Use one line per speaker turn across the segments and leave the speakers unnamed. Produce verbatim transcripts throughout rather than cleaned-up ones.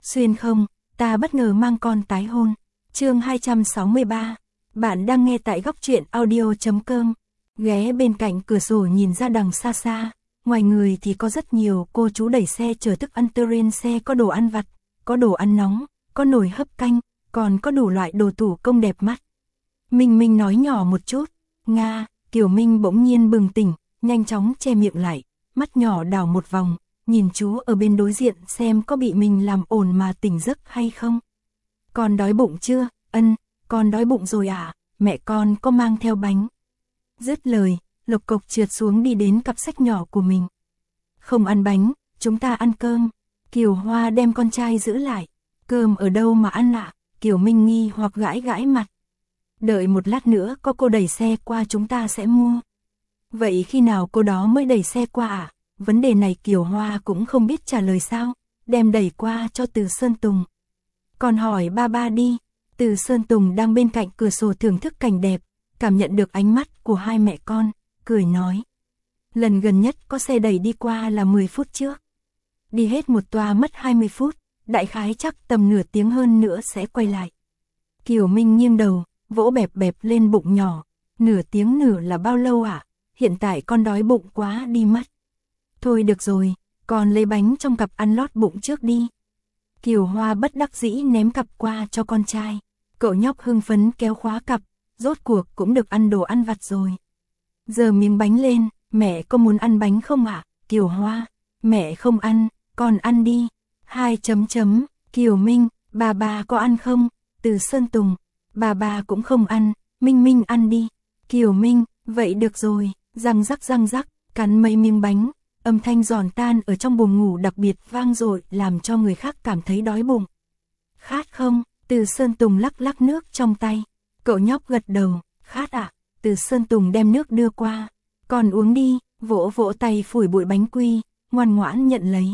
Xuyên không, ta bất ngờ mang con tái hôn. Chương hai trăm sáu mươi ba. Bạn đang nghe tại góc truyện audio chấm com. Ghé bên cạnh cửa sổ nhìn ra đằng xa xa, ngoài người thì có rất nhiều cô chú đẩy xe chở thức ăn, trên xe có đồ ăn vặt, có đồ ăn nóng, có nồi hấp canh, còn có đủ loại đồ thủ công đẹp mắt. Minh Minh nói nhỏ một chút, Nga, Kiều Minh bỗng nhiên bừng tỉnh, nhanh chóng che miệng lại, mắt nhỏ đảo một vòng, nhìn chú ở bên đối diện xem có bị mình làm ồn mà tỉnh giấc hay không. Con đói bụng chưa? Ân, con đói bụng rồi à, mẹ con có mang theo bánh. Dứt lời, lộc cộc trượt xuống đi đến cặp sách nhỏ của mình. Không ăn bánh, chúng ta ăn cơm. Kiều Hoa đem con trai giữ lại. Cơm ở đâu mà ăn ạ? Kiều Minh nghi hoặc gãi gãi mặt. Đợi một lát nữa có cô đẩy xe qua chúng ta sẽ mua. Vậy khi nào cô đó mới đẩy xe qua à? Vấn đề này Kiều Hoa cũng không biết trả lời sao, đem đẩy qua cho Từ Sơn Tùng. Còn hỏi ba ba đi. Từ Sơn Tùng đang bên cạnh cửa sổ thưởng thức cảnh đẹp, cảm nhận được ánh mắt của hai mẹ con, cười nói. Lần gần nhất có xe đẩy đi qua là mười phút trước. Đi hết một toa mất hai mươi phút, đại khái chắc tầm nửa tiếng hơn nữa sẽ quay lại. Kiều Minh nghiêng đầu, vỗ bẹp bẹp lên bụng nhỏ. Nửa tiếng nửa là bao lâu ạ? À? Hiện tại con đói bụng quá đi mất. Thôi được rồi, con lấy bánh trong cặp ăn lót bụng trước đi. Kiều Hoa bất đắc dĩ ném cặp qua cho con trai. Cậu nhóc hưng phấn kéo khóa cặp, rốt cuộc cũng được ăn đồ ăn vặt rồi. Giờ miếng bánh lên, mẹ có muốn ăn bánh không ạ? À? Kiều Hoa, mẹ không ăn, con ăn đi. Hai chấm chấm, Kiều Minh, bà bà có ăn không? Từ Sơn Tùng, bà bà cũng không ăn, Minh Minh ăn đi. Kiều Minh, vậy được rồi, răng rắc răng rắc, cắn mấy miếng bánh, âm thanh giòn tan ở trong buồng ngủ đặc biệt vang dội làm cho người khác cảm thấy đói bụng. Khát không? Từ Sơn Tùng lắc lắc nước trong tay. Cậu nhóc gật đầu, khát ạ. À? Từ Sơn Tùng đem nước đưa qua. Còn uống đi, vỗ vỗ tay phủi bụi bánh quy, ngoan ngoãn nhận lấy.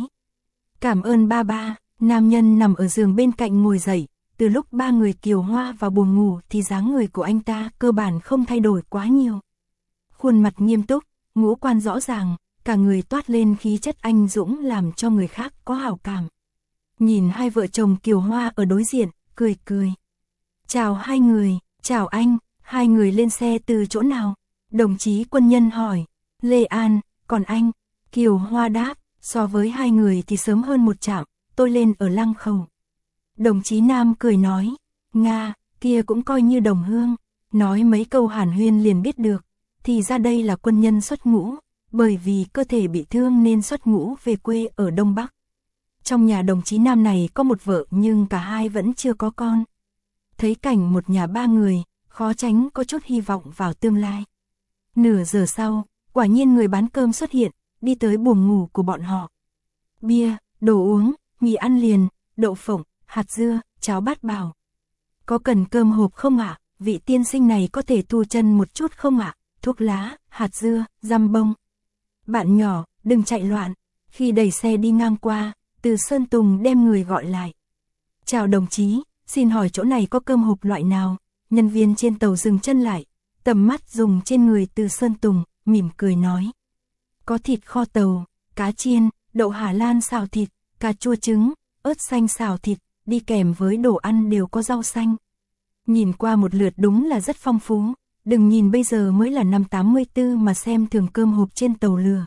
Cảm ơn ba ba. Nam nhân nằm ở giường bên cạnh ngồi dậy. Từ lúc ba người Kiều Hoa vào buồng ngủ thì dáng người của anh ta cơ bản không thay đổi quá nhiều. Khuôn mặt nghiêm túc, ngũ quan rõ ràng, cả người toát lên khí chất anh dũng làm cho người khác có hảo cảm. Nhìn hai vợ chồng Kiều Hoa ở đối diện, cười cười. Chào hai người, chào anh, hai người lên xe từ chỗ nào? Đồng chí quân nhân hỏi. Lê An, còn anh? Kiều Hoa đáp, so với hai người thì sớm hơn một chặng, tôi lên ở Lăng Khẩu. Đồng chí Nam cười nói, Nga, kia cũng coi như đồng hương. Nói mấy câu hàn huyên liền biết được, thì ra đây là quân nhân xuất ngũ, bởi vì cơ thể bị thương nên xuất ngũ về quê ở Đông Bắc. Trong nhà đồng chí Nam này có một vợ nhưng cả hai vẫn chưa có con. Thấy cảnh một nhà ba người, khó tránh có chút hy vọng vào tương lai. Nửa giờ sau, quả nhiên người bán cơm xuất hiện, đi tới buồng ngủ của bọn họ. Bia, đồ uống, mì ăn liền, đậu phộng, hạt dưa, cháo bát bào. Có cần cơm hộp không ạ? À? Vị tiên sinh này có thể thu chân một chút không ạ? À? Thuốc lá, hạt dưa, răm bông. Bạn nhỏ, đừng chạy loạn. Khi đẩy xe đi ngang qua, Từ Sơn Tùng đem người gọi lại. Chào đồng chí, xin hỏi chỗ này có cơm hộp loại nào? Nhân viên trên tàu dừng chân lại, tầm mắt dùng trên người Từ Sơn Tùng, mỉm cười nói. Có thịt kho tàu, cá chiên, đậu Hà Lan xào thịt, cà chua trứng, ớt xanh xào thịt, đi kèm với đồ ăn đều có rau xanh. Nhìn qua một lượt đúng là rất phong phú, đừng nhìn bây giờ mới là năm tám mươi tư mà xem thường cơm hộp trên tàu lửa.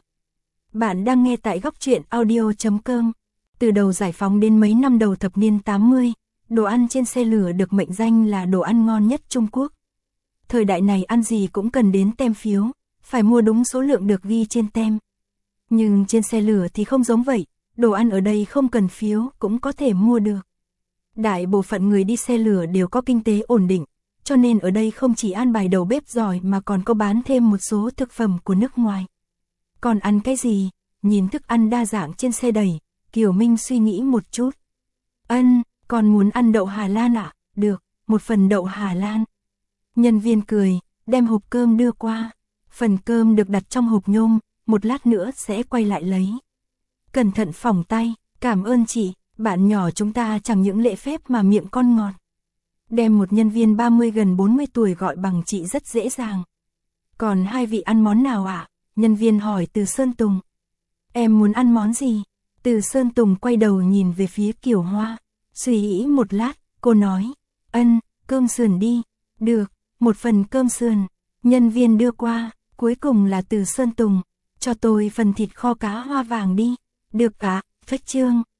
Bạn đang nghe tại góc truyện audio chấm com. Từ đầu giải phóng đến mấy năm đầu thập niên tám mươi, đồ ăn trên xe lửa được mệnh danh là đồ ăn ngon nhất Trung Quốc. Thời đại này ăn gì cũng cần đến tem phiếu, phải mua đúng số lượng được ghi trên tem. Nhưng trên xe lửa thì không giống vậy, đồ ăn ở đây không cần phiếu cũng có thể mua được. Đại bộ phận người đi xe lửa đều có kinh tế ổn định, cho nên ở đây không chỉ an bài đầu bếp giỏi mà còn có bán thêm một số thực phẩm của nước ngoài. Còn ăn cái gì? Nhìn thức ăn đa dạng trên xe đẩy, Kiều Minh suy nghĩ một chút. Ân, còn muốn ăn đậu Hà Lan ạ? À? Được, một phần đậu Hà Lan. Nhân viên cười, đem hộp cơm đưa qua. Phần cơm được đặt trong hộp nhôm, một lát nữa sẽ quay lại lấy. Cẩn thận phỏng tay, cảm ơn chị, bạn nhỏ chúng ta chẳng những lễ phép mà miệng con ngọt. Đem một nhân viên ba mươi gần bốn mươi tuổi gọi bằng chị rất dễ dàng. Còn hai vị ăn món nào ạ? À? Nhân viên hỏi Từ Sơn Tùng. Em muốn ăn món gì? Từ Sơn Tùng quay đầu nhìn về phía Kiều Hoa, Suy nghĩ một lát, cô nói, ân, cơm sườn đi. Được, một phần cơm sườn. Nhân viên đưa qua, cuối cùng là Từ Sơn Tùng. Cho tôi phần thịt kho cá hoa vàng đi. Được ạ, Phách Trương.